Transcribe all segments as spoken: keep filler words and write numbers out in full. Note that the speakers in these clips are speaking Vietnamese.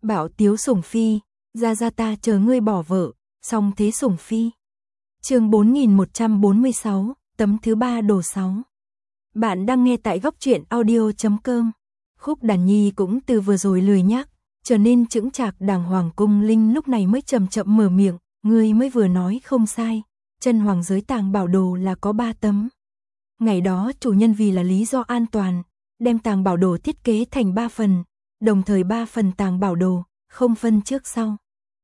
Bảo Tiếu Sủng Phi, ra ra ta chờ ngươi bỏ vợ, song thế Sủng Phi. Chương bốn nghìn một trăm bốn mươi sáu, tấm thứ ba đồ sáu. Bạn đang nghe tại góc truyện audio chấm com. Khúc Đàn Nhi cũng từ vừa rồi lười nhác, trở nên chững chạc đàng hoàng. Cung Linh lúc này mới chậm chậm mở miệng, ngươi mới vừa nói không sai, chân hoàng giới tàng bảo đồ là có ba tấm. Ngày đó chủ nhân vì là lý do an toàn, đem tàng bảo đồ thiết kế thành ba phần, đồng thời ba phần tàng bảo đồ, không phân trước sau.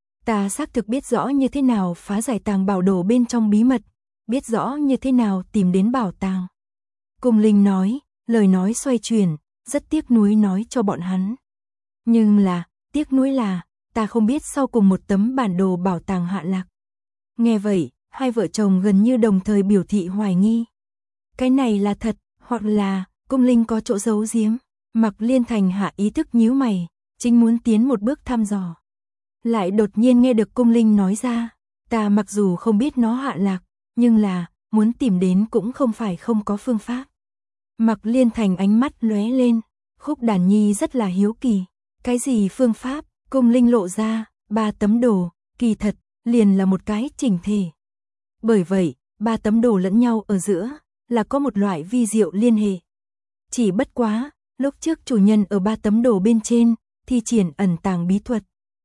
Ta xác thực biết rõ như thế nào phá giải tàng bảo đồ bên trong bí mật, biết rõ như thế nào tìm đến bảo tàng. Cung Linh nói, lời nói xoay chuyển, rất tiếc nuối nói cho bọn hắn. Nhưng là, tiếc nuối là, ta không biết sau cùng một tấm bản đồ bảo tàng hạ lạc. Nghe vậy, hai vợ chồng gần như đồng thời biểu thị hoài nghi. Cái này là thật, hoặc là, Cung Linh có chỗ giấu giếm. Mặc Liên Thành hạ ý thức nhíu mày, chính muốn tiến một bước thăm dò. Lại đột nhiên nghe được Cung Linh nói ra, ta mặc dù không biết nó hạ lạc, nhưng là, muốn tìm đến cũng không phải không có phương pháp. Mặc Liên Thành ánh mắt lóe lên, Khúc Đàn Nhi rất là hiếu kỳ. Cái gì phương pháp? Cung Linh lộ ra, ba tấm đồ, kỳ thật, liền là một cái chỉnh thể. Bởi vậy, ba tấm đồ lẫn nhau ở giữa, là có một loại vi diệu liên hệ. Chỉ bất quá, lúc trước chủ nhân ở ba tấm đồ bên trên, thi triển ẩn tàng bí thuật.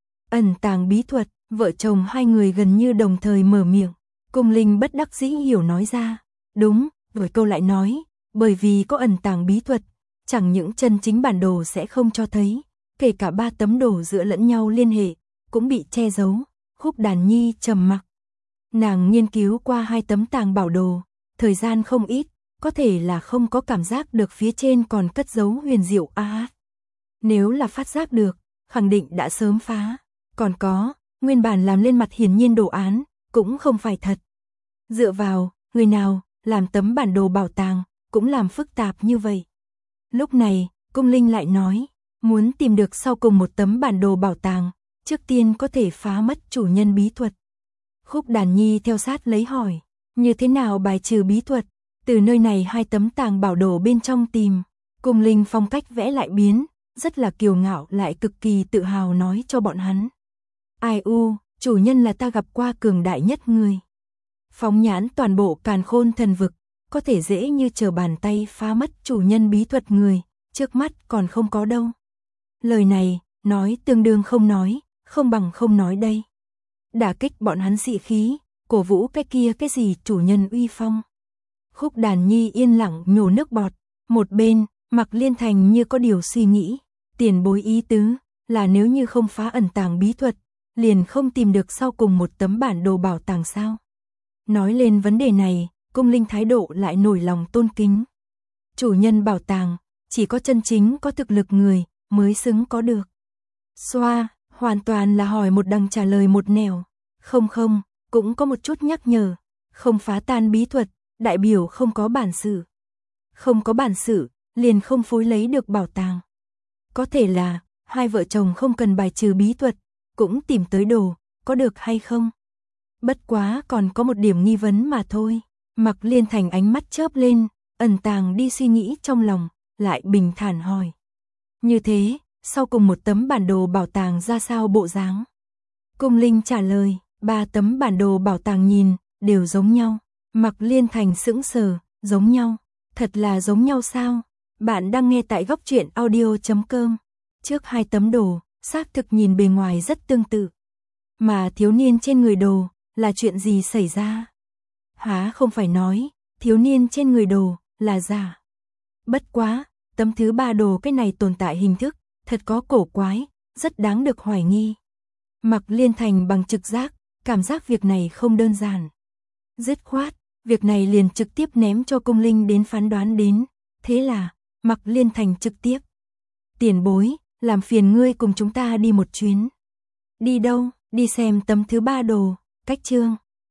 Ẩn tàng bí thuật, vợ chồng hai người gần như đồng thời mở miệng. Cung Linh bất đắc dĩ hiểu nói ra. Đúng, rồi câu lại nói, bởi vì có ẩn tàng bí thuật, chẳng những chân chính bản đồ sẽ không cho thấy, kể cả ba tấm đồ giữa lẫn nhau liên hệ, cũng bị che giấu. Khúc Đàn Nhi trầm mặc. Nàng nghiên cứu qua hai tấm tàng bảo đồ, thời gian không ít, có thể là không có cảm giác được phía trên còn cất giấu huyền diệu a à. Nếu là phát giác được, khẳng định đã sớm phá. Còn có, nguyên bản làm lên mặt hiển nhiên đồ án, cũng không phải thật. Dựa vào, người nào, làm tấm bản đồ bảo tàng, cũng làm phức tạp như vậy. Lúc này, Cung Linh lại nói, muốn tìm được sau cùng một tấm bản đồ bảo tàng, trước tiên có thể phá mất chủ nhân bí thuật. Khúc Đàn Nhi theo sát lấy hỏi, như thế nào bài trừ bí thuật, từ nơi này hai tấm tàng bảo đồ bên trong tìm. Cung Linh phong cách vẽ lại biến, rất là kiêu ngạo lại cực kỳ tự hào nói cho bọn hắn. Ai u, chủ nhân là ta gặp qua cường đại nhất người. Phóng nhãn toàn bộ Càn Khôn thần vực, có thể dễ như trở bàn tay phá mất chủ nhân bí thuật người, trước mắt còn không có đâu. Lời này, nói tương đương không nói, không bằng không nói đây. Đả kích bọn hắn sĩ khí, cổ vũ cái kia cái gì chủ nhân uy phong. Khúc Đàn Nhi yên lặng nhổ nước bọt, một bên, Mặc Liên Thành như có điều suy nghĩ, tiền bối ý tứ, là nếu như không phá ẩn tàng bí thuật, liền không tìm được sau cùng một tấm bản đồ bảo tàng sao. Nói lên vấn đề này, Cung Linh thái độ lại nổi lòng tôn kính. Chủ nhân bảo tàng, chỉ có chân chính có thực lực người, mới xứng có được. Xoa, hoàn toàn là hỏi một đằng trả lời một nẻo. Không không, cũng có một chút nhắc nhở, không phá tan bí thuật, đại biểu không có bản sự. Không có bản sự, liền không phối lấy được bảo tàng. Có thể là, hai vợ chồng không cần bài trừ bí thuật, cũng tìm tới đồ, có được hay không? Bất quá còn có một điểm nghi vấn mà thôi. Mặc Liên Thành ánh mắt chớp lên, ẩn tàng đi suy nghĩ trong lòng, lại bình thản hỏi. Như thế, sau cùng một tấm bản đồ bảo tàng ra sao bộ dáng? Cung Linh trả lời, ba tấm bản đồ bảo tàng nhìn, đều giống nhau. Mặc Liên Thành sững sờ, giống nhau. Thật là giống nhau sao? Bạn đang nghe tại góc truyện audio chấm com. Trước hai tấm đồ, xác thực nhìn bề ngoài rất tương tự. Mà thiếu niên trên người đồ, là chuyện gì xảy ra? Há không phải nói, thiếu niên trên người đồ, là giả. Bất quá, tấm thứ ba đồ cái này tồn tại hình thức, thật có cổ quái, rất đáng được hoài nghi. Mặc Liên Thành bằng trực giác, cảm giác việc này không đơn giản. Dứt khoát, việc này liền trực tiếp ném cho Cung Linh đến phán đoán đến. Thế là, Mặc Liên Thành trực tiếp. Tiền bối, làm phiền ngươi cùng chúng ta đi một chuyến. Đi đâu? Đi xem tấm thứ ba đồ, cách chương.